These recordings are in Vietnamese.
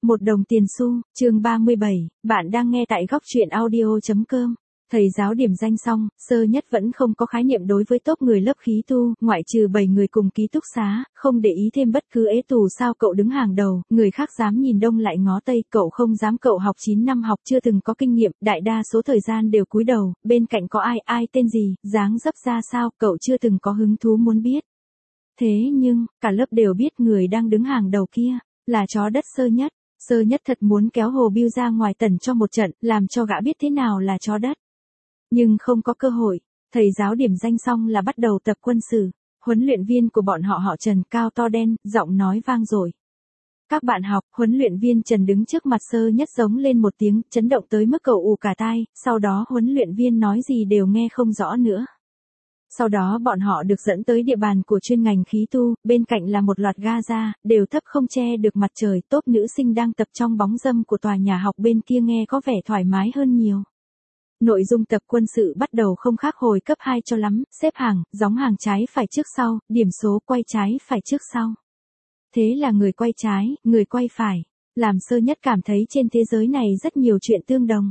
Một đồng tiền xu, chương 37, bạn đang nghe tại góc truyện audio.com. Thầy giáo điểm danh xong, Sơ Nhất vẫn không có khái niệm đối với top người lớp khí tu, ngoại trừ 7 người cùng ký túc xá, không để ý thêm bất cứ ế tù sao cậu đứng hàng đầu, người khác dám nhìn đông lại ngó tây, cậu không dám, cậu học 9 năm học chưa từng có kinh nghiệm, đại đa số thời gian đều cúi đầu, bên cạnh có ai tên gì, dáng dấp ra sao, cậu chưa từng có hứng thú muốn biết. Thế nhưng, cả lớp đều biết người đang đứng hàng đầu kia, là chó đất Sơ Nhất. Sơ Nhất thật muốn kéo Hồ Bưu ra ngoài tần cho một trận, làm cho gã biết thế nào là chó đất. Nhưng không có cơ hội, thầy giáo điểm danh xong là bắt đầu tập quân sự. Huấn luyện viên của bọn họ Trần, cao to đen, giọng nói vang dội. Các bạn học, huấn luyện viên Trần đứng trước mặt Sơ Nhất giống lên một tiếng, chấn động tới mức cậu ù cả tai, sau đó huấn luyện viên nói gì đều nghe không rõ nữa. Sau đó bọn họ được dẫn tới địa bàn của chuyên ngành khí tu, bên cạnh là một loạt ga đều thấp không che được mặt trời, tốp nữ sinh đang tập trong bóng râm của tòa nhà học bên kia nghe có vẻ thoải mái hơn nhiều. Nội dung tập quân sự bắt đầu không khác hồi cấp 2 cho lắm, xếp hàng, gióng hàng trái phải trước sau, điểm số quay trái phải trước sau. Thế là người quay trái, người quay phải, làm Sơ Nhất cảm thấy trên thế giới này rất nhiều chuyện tương đồng.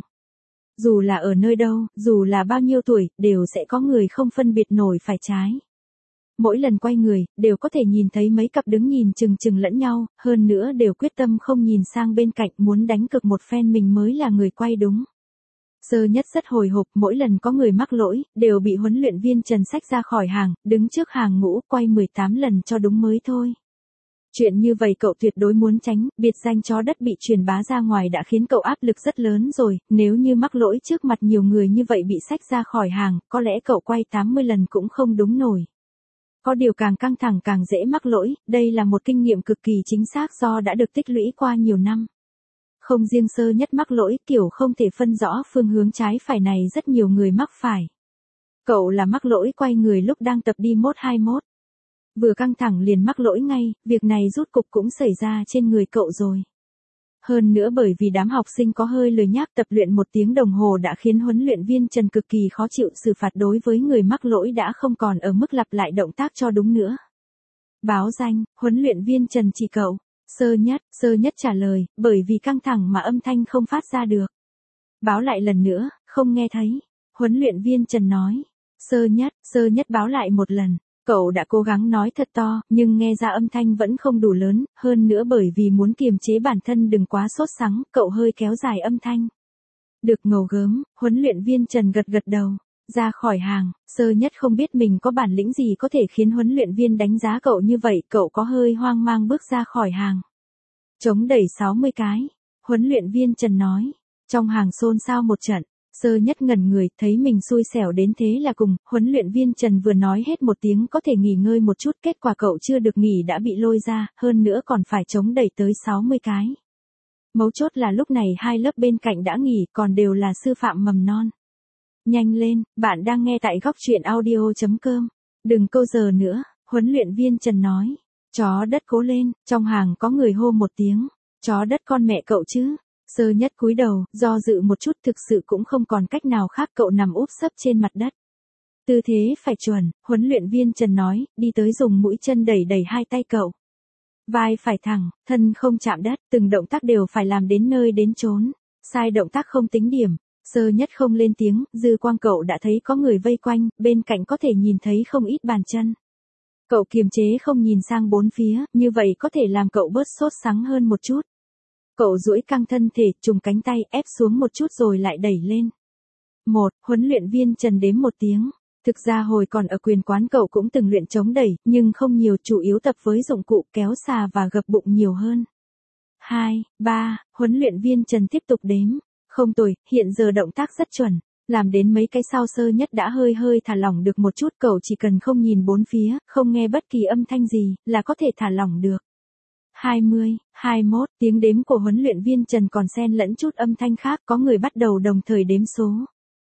Dù là ở nơi đâu, dù là bao nhiêu tuổi, đều sẽ có người không phân biệt nổi phải trái. Mỗi lần quay người, đều có thể nhìn thấy mấy cặp đứng nhìn chừng chừng lẫn nhau, hơn nữa đều quyết tâm không nhìn sang bên cạnh, muốn đánh cực một phen mình mới là người quay đúng. Sơ Nhất rất hồi hộp, mỗi lần có người mắc lỗi, đều bị huấn luyện viên Trần xách ra khỏi hàng, đứng trước hàng ngũ, quay 18 lần cho đúng mới thôi. Chuyện như vậy cậu tuyệt đối muốn tránh, biệt danh chó đất bị truyền bá ra ngoài đã khiến cậu áp lực rất lớn rồi, nếu như mắc lỗi trước mặt nhiều người như vậy bị xách ra khỏi hàng, có lẽ cậu quay 80 lần cũng không đúng nổi. Có điều càng căng thẳng càng dễ mắc lỗi, đây là một kinh nghiệm cực kỳ chính xác do đã được tích lũy qua nhiều năm. Không riêng Sơ Nhất mắc lỗi, kiểu không thể phân rõ phương hướng trái phải này rất nhiều người mắc phải. Cậu là mắc lỗi quay người lúc đang tập đi mốt 21. Vừa căng thẳng liền mắc lỗi ngay, việc này rút cục cũng xảy ra trên người cậu rồi. Hơn nữa bởi vì đám học sinh có hơi lười nhác, tập luyện 1 tiếng đồng hồ đã khiến huấn luyện viên Trần cực kỳ khó chịu, xử phạt đối với người mắc lỗi đã không còn ở mức lặp lại động tác cho đúng nữa. Báo danh, huấn luyện viên Trần chỉ cậu. Sơ Nhất trả lời, bởi vì căng thẳng mà âm thanh không phát ra được. Báo lại lần nữa, không nghe thấy. Huấn luyện viên Trần nói. Sơ Nhất báo lại một lần. Cậu đã cố gắng nói thật to, nhưng nghe ra âm thanh vẫn không đủ lớn, hơn nữa bởi vì muốn kiềm chế bản thân đừng quá sốt sắng, cậu hơi kéo dài âm thanh. Được ngầu gớm, huấn luyện viên Trần gật đầu. Ra khỏi hàng, Sơ Nhất không biết mình có bản lĩnh gì có thể khiến huấn luyện viên đánh giá cậu như vậy, cậu có hơi hoang mang bước ra khỏi hàng. Chống đẩy 60 cái, huấn luyện viên Trần nói. Trong hàng xôn xao một trận, Sơ Nhất ngẩn người, thấy mình xui xẻo đến thế là cùng, huấn luyện viên Trần vừa nói hết một tiếng có thể nghỉ ngơi một chút, kết quả cậu chưa được nghỉ đã bị lôi ra, hơn nữa còn phải chống đẩy tới 60 cái. Mấu chốt là lúc này 2 lớp bên cạnh đã nghỉ, còn đều là sư phạm mầm non. Nhanh lên, bạn đang nghe tại góc truyện audio.com. Đừng câu giờ nữa, huấn luyện viên Trần nói. Chó đất cố lên, trong hàng có người hô một tiếng. Chó đất con mẹ cậu chứ. Sơ Nhất cúi đầu, do dự một chút, thực sự cũng không còn cách nào khác, cậu nằm úp sấp trên mặt đất. Tư thế phải chuẩn, huấn luyện viên Trần nói, đi tới dùng mũi chân đẩy 2 tay cậu. Vai phải thẳng, thân không chạm đất, từng động tác đều phải làm đến nơi đến chốn. Sai động tác không tính điểm. Sơ Nhất không lên tiếng, dư quang cậu đã thấy có người vây quanh, bên cạnh có thể nhìn thấy không ít bàn chân. Cậu kiềm chế không nhìn sang bốn phía, như vậy có thể làm cậu bớt sốt sắng hơn một chút. Cậu duỗi căng thân thể, trùng cánh tay, ép xuống một chút rồi lại đẩy lên. Huấn luyện viên Trần đếm một tiếng. Thực ra hồi còn ở quyền quán cậu cũng từng luyện chống đẩy, nhưng không nhiều, chủ yếu tập với dụng cụ kéo xà và gập bụng nhiều hơn. 2, 3, huấn luyện viên Trần tiếp tục đếm. Không tồi, hiện giờ động tác rất chuẩn. Làm đến mấy cái sau Sơ Nhất đã hơi thả lỏng được một chút, cậu chỉ cần không nhìn bốn phía, không nghe bất kỳ âm thanh gì, là có thể thả lỏng được. 20, 21, tiếng đếm của huấn luyện viên Trần còn xen lẫn chút âm thanh khác, có người bắt đầu đồng thời đếm số.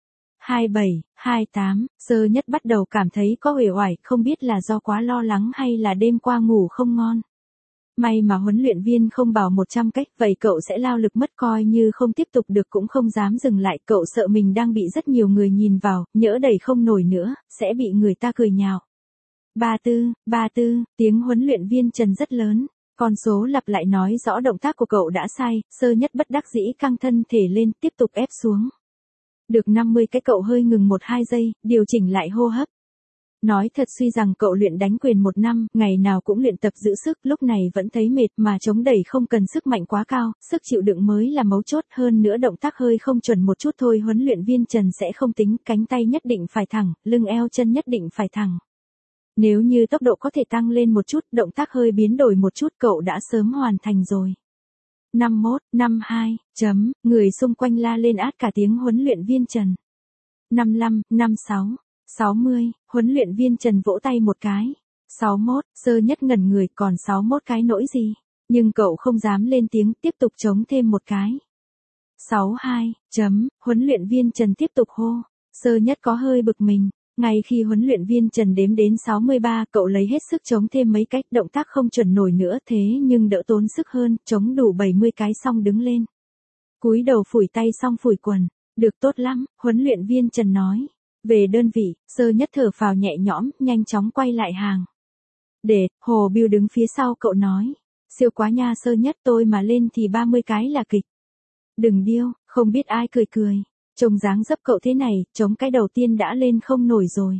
27, 28, Sơ Nhất bắt đầu cảm thấy có uể oải, không biết là do quá lo lắng hay là đêm qua ngủ không ngon. May mà huấn luyện viên không bảo 100 cách, vậy cậu sẽ lao lực mất, coi như không tiếp tục được cũng không dám dừng lại, cậu sợ mình đang bị rất nhiều người nhìn vào, nhỡ đẩy không nổi nữa, sẽ bị người ta cười nhạo. 34, tiếng huấn luyện viên Trần rất lớn. Con số lặp lại nói rõ động tác của cậu đã sai, Sơ Nhất bất đắc dĩ căng thân thể lên tiếp tục ép xuống. Được 50 cái cậu hơi ngừng 1-2 giây, điều chỉnh lại hô hấp. Nói thật suy rằng cậu luyện đánh quyền 1 năm, ngày nào cũng luyện tập giữ sức, lúc này vẫn thấy mệt mà chống đẩy không cần sức mạnh quá cao, sức chịu đựng mới là mấu chốt, hơn nữa động tác hơi không chuẩn một chút thôi huấn luyện viên Trần sẽ không tính, cánh tay nhất định phải thẳng, lưng eo chân nhất định phải thẳng. Nếu như tốc độ có thể tăng lên một chút, động tác hơi biến đổi một chút cậu đã sớm hoàn thành rồi. 51, 52, người xung quanh la lên át cả tiếng huấn luyện viên Trần. 55, 56, 60, huấn luyện viên Trần vỗ tay một cái. 61, Sơ Nhất ngẩn người, còn 61 cái nỗi gì? Nhưng cậu không dám lên tiếng, tiếp tục chống thêm một cái. 62, huấn luyện viên Trần tiếp tục hô. Sơ Nhất có hơi bực mình. Ngay khi huấn luyện viên Trần đếm đến 63, cậu lấy hết sức chống thêm mấy cách, động tác không chuẩn nổi nữa thế nhưng đỡ tốn sức hơn, chống đủ 70 cái xong đứng lên. Cúi đầu phủi tay xong phủi quần. Được tốt lắm, huấn luyện viên Trần nói. Về đơn vị, Sơ Nhất thở phào nhẹ nhõm, nhanh chóng quay lại hàng. Để, Hồ Bưu đứng phía sau cậu nói. Siêu quá nha Sơ Nhất, tôi mà lên thì 30 cái là kịch. Đừng điêu, không biết ai cười cười. Trông dáng dấp cậu thế này, chống cái đầu tiên đã lên không nổi rồi.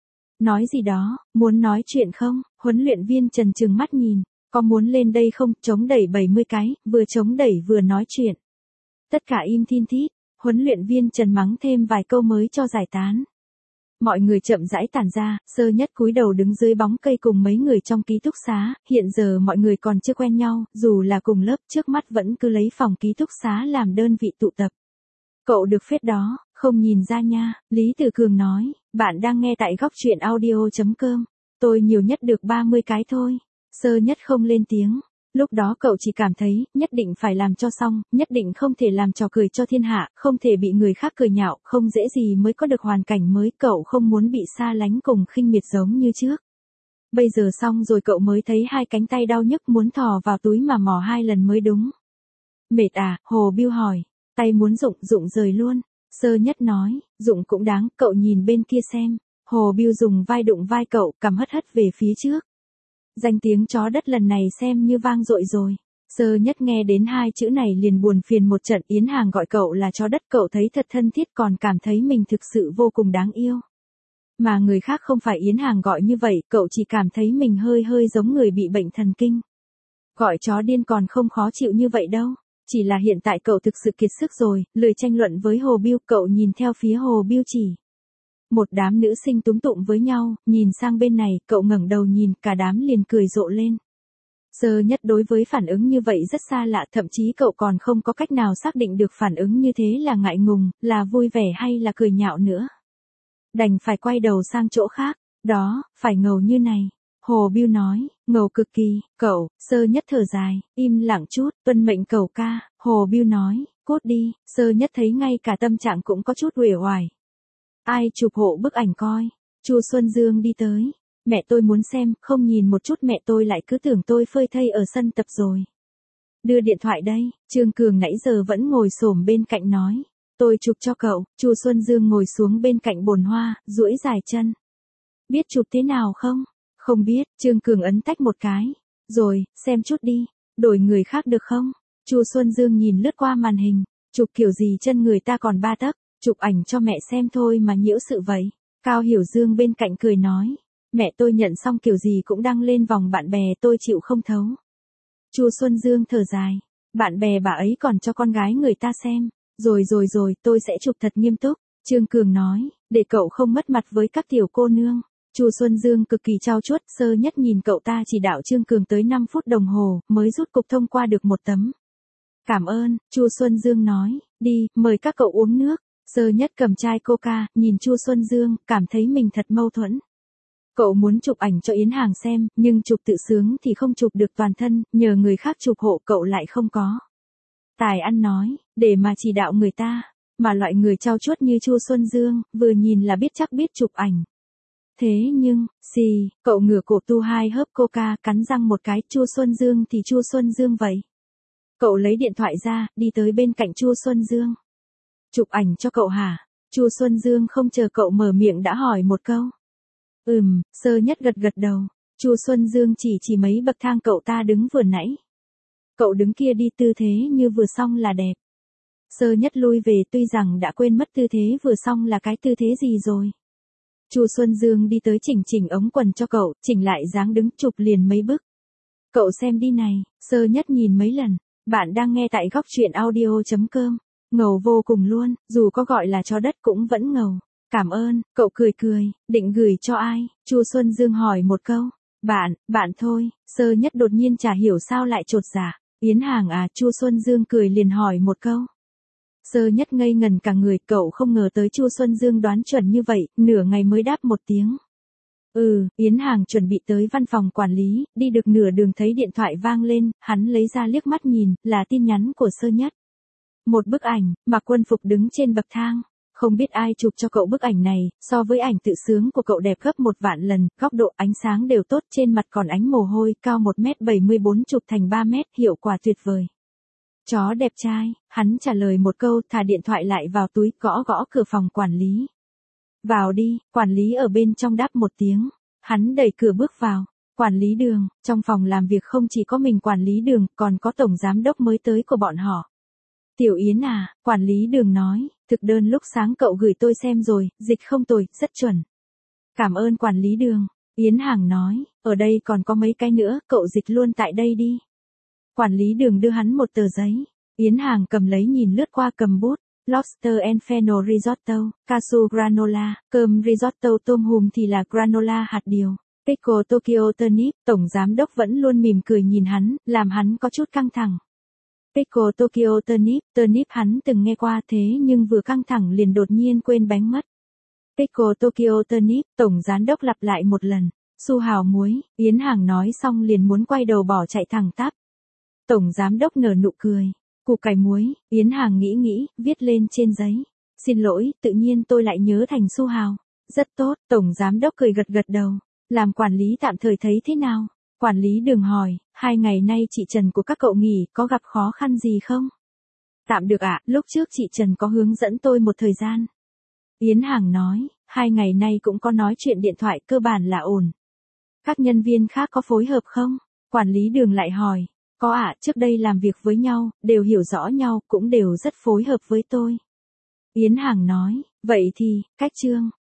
Nói gì đó, muốn nói chuyện không? Huấn luyện viên Trần trừng mắt nhìn. Có muốn lên đây không? Chống đẩy 70 cái, vừa chống đẩy vừa nói chuyện. Tất cả im thin thít, huấn luyện viên Trần mắng thêm vài câu mới cho giải tán. Mọi người chậm rãi tản ra, Sơ Nhất cúi đầu đứng dưới bóng cây cùng mấy người trong ký túc xá, hiện giờ mọi người còn chưa quen nhau, dù là cùng lớp trước mắt vẫn cứ lấy phòng ký túc xá làm đơn vị tụ tập. Cậu được phết đó, không nhìn ra nha, Lý Tử Cường nói, bạn đang nghe tại góc truyện audio.com, tôi nhiều nhất được 30 cái thôi. Sơ Nhất không lên tiếng. Lúc đó cậu chỉ cảm thấy, nhất định phải làm cho xong, nhất định không thể làm trò cười cho thiên hạ, không thể bị người khác cười nhạo, không dễ gì mới có được hoàn cảnh mới, cậu không muốn bị xa lánh cùng khinh miệt giống như trước. Bây giờ xong rồi cậu mới thấy hai cánh tay đau nhức muốn thò vào túi mà mò 2 lần mới đúng. Mệt à, Hồ Bưu hỏi, tay muốn Dụng rời luôn. Sơ Nhất nói, Dụng cũng đáng, cậu nhìn bên kia xem. Hồ Bưu dùng vai đụng vai cậu, cằm hất hất về phía trước. Danh tiếng chó đất lần này xem như vang dội rồi. Sơ Nhất nghe đến 2 chữ này liền buồn phiền một trận. Yến Hàng gọi cậu là chó đất, cậu thấy thật thân thiết, còn cảm thấy mình thực sự vô cùng đáng yêu. Mà người khác không phải Yến Hàng gọi như vậy, cậu chỉ cảm thấy mình hơi giống người bị bệnh thần kinh. Gọi chó điên còn không khó chịu như vậy đâu. Chỉ là hiện tại cậu thực sự kiệt sức rồi, lười tranh luận với Hồ Bưu, cậu nhìn theo phía Hồ Bưu chỉ. Một đám nữ sinh túm tụm với nhau, nhìn sang bên này, cậu ngẩng đầu nhìn, cả đám liền cười rộ lên. Sơ Nhất đối với phản ứng như vậy rất xa lạ, thậm chí cậu còn không có cách nào xác định được phản ứng như thế là ngại ngùng, là vui vẻ hay là cười nhạo nữa. Đành phải quay đầu sang chỗ khác, đó, phải ngầu như này. Hồ Bưu nói, ngầu cực kỳ, cậu. Sơ Nhất thở dài, im lặng chút, tuân mệnh cậu ca. Hồ Bưu nói, cút đi. Sơ Nhất thấy ngay cả tâm trạng cũng có chút uể oải. Ai chụp hộ bức ảnh coi. Chu Xuân Dương đi tới. Mẹ tôi muốn xem, không nhìn một chút mẹ tôi lại cứ tưởng tôi phơi thây ở sân tập rồi. Đưa điện thoại đây. Trương Cường nãy giờ vẫn ngồi xổm bên cạnh nói. Tôi chụp cho cậu. Chu Xuân Dương ngồi xuống bên cạnh bồn hoa, duỗi dài chân. Biết chụp thế nào không? Không biết. Trương Cường ấn tách một cái. Rồi, xem chút đi. Đổi người khác được không? Chu Xuân Dương nhìn lướt qua màn hình. Chụp kiểu gì chân người ta còn 3 tấc. Chụp ảnh cho mẹ xem thôi mà nhiễu sự vậy. Cao Hiểu Dương bên cạnh cười nói. Mẹ tôi nhận xong kiểu gì cũng đăng lên vòng bạn bè, tôi chịu không thấu. Chu Xuân Dương thở dài. Bạn bè bà ấy còn cho con gái người ta xem. Rồi, tôi sẽ chụp thật nghiêm túc. Trương Cường nói, để cậu không mất mặt với các tiểu cô nương. Chu Xuân Dương cực kỳ trau chuốt. Sơ Nhất nhìn cậu ta chỉ đạo Trương Cường tới 5 phút đồng hồ, mới rút cục thông qua được một tấm. Cảm ơn. Chu Xuân Dương nói, đi, mời các cậu uống nước. Sơ Nhất cầm chai coca, nhìn Chu Xuân Dương, cảm thấy mình thật mâu thuẫn. Cậu muốn chụp ảnh cho Yến Hàng xem, nhưng chụp tự sướng thì không chụp được toàn thân, nhờ người khác chụp hộ cậu lại không có. Tài ăn nói, để mà chỉ đạo người ta, mà loại người trau chuốt như Chu Xuân Dương, vừa nhìn là biết chắc biết chụp ảnh. Thế nhưng, cậu ngửa cổ tu 2 hớp coca, cắn răng một cái. Chu Xuân Dương thì Chu Xuân Dương vậy. Cậu lấy điện thoại ra, đi tới bên cạnh Chu Xuân Dương. Chụp ảnh cho cậu hả? Chu Xuân Dương không chờ cậu mở miệng đã hỏi một câu. Sơ Nhất gật đầu. Chu Xuân Dương chỉ mấy bậc thang cậu ta đứng vừa nãy. Cậu đứng kia đi tư thế như vừa xong là đẹp. Sơ Nhất lui về tuy rằng đã quên mất tư thế vừa xong là cái tư thế gì rồi. Chu Xuân Dương đi tới chỉnh ống quần cho cậu, chỉnh lại dáng đứng chụp liền mấy bức. Cậu xem đi này, Sơ Nhất nhìn mấy lần. Bạn đang nghe tại góc truyện audio.com. Ngầu vô cùng luôn, dù có gọi là chó đất cũng vẫn ngầu. Cảm ơn, cậu cười, định gửi cho ai? Chu Xuân Dương hỏi một câu. Bạn thôi, Sơ Nhất đột nhiên chả hiểu sao lại chột dạ. Yến Hàng à? Chu Xuân Dương cười liền hỏi một câu. Sơ Nhất ngây ngần cả người, cậu không ngờ tới Chu Xuân Dương đoán chuẩn như vậy, nửa ngày mới đáp một tiếng. Yến Hàng chuẩn bị tới văn phòng quản lý, đi được nửa đường thấy điện thoại vang lên, hắn lấy ra liếc mắt nhìn, là tin nhắn của Sơ Nhất. Một bức ảnh, mặc quân phục đứng trên bậc thang. Không biết ai chụp cho cậu bức ảnh này, so với ảnh tự sướng của cậu đẹp gấp 1.000.000 lần, góc độ ánh sáng đều tốt, trên mặt còn ánh mồ hôi, cao 1m74 chụp thành 3m, hiệu quả tuyệt vời. Chó đẹp trai, hắn trả lời một câu, thả điện thoại lại vào túi, gõ cửa phòng quản lý. Vào đi, quản lý ở bên trong đáp một tiếng. Hắn đẩy cửa bước vào. Quản lý Đường, trong phòng làm việc không chỉ có mình quản lý Đường, còn có tổng giám đốc mới tới của bọn họ. Tiểu Yến à, quản lý Đường nói, thực đơn lúc sáng cậu gửi tôi xem rồi, dịch không tồi, rất chuẩn. Cảm ơn quản lý Đường. Yến Hàng nói, ở đây còn có mấy cái nữa, cậu dịch luôn tại đây đi. Quản lý Đường đưa hắn một tờ giấy. Yến Hàng cầm lấy nhìn lướt qua cầm bút. Lobster and fennel risotto, cashew granola, cơm risotto tôm hùm thì là granola hạt điều. Pickle Tokyo turnip, tổng giám đốc vẫn luôn mỉm cười nhìn hắn, làm hắn có chút căng thẳng. Pickle Tokyo turnip hắn từng nghe qua thế nhưng vừa căng thẳng liền đột nhiên quên bánh mất. Pickle Tokyo turnip, tổng giám đốc lặp lại một lần. Su hào muối, Yến Hàng nói xong liền muốn quay đầu bỏ chạy thẳng tắp. Tổng giám đốc nở nụ cười. Củ cải muối, Yến Hàng nghĩ, viết lên trên giấy. Xin lỗi, tự nhiên tôi lại nhớ thành su hào. Rất tốt, tổng giám đốc cười gật đầu. Làm quản lý tạm thời thấy thế nào? Quản lý Đường hỏi, 2 ngày nay chị Trần của các cậu nghỉ, có gặp khó khăn gì không? Tạm được ạ, lúc trước chị Trần có hướng dẫn tôi một thời gian. Yến Hàng nói, 2 ngày nay cũng có nói chuyện điện thoại, cơ bản là ổn. Các nhân viên khác có phối hợp không? Quản lý Đường lại hỏi. Có ạ, trước đây làm việc với nhau, đều hiểu rõ nhau, cũng đều rất phối hợp với tôi. Yến Hàng nói, vậy thì, cách trương,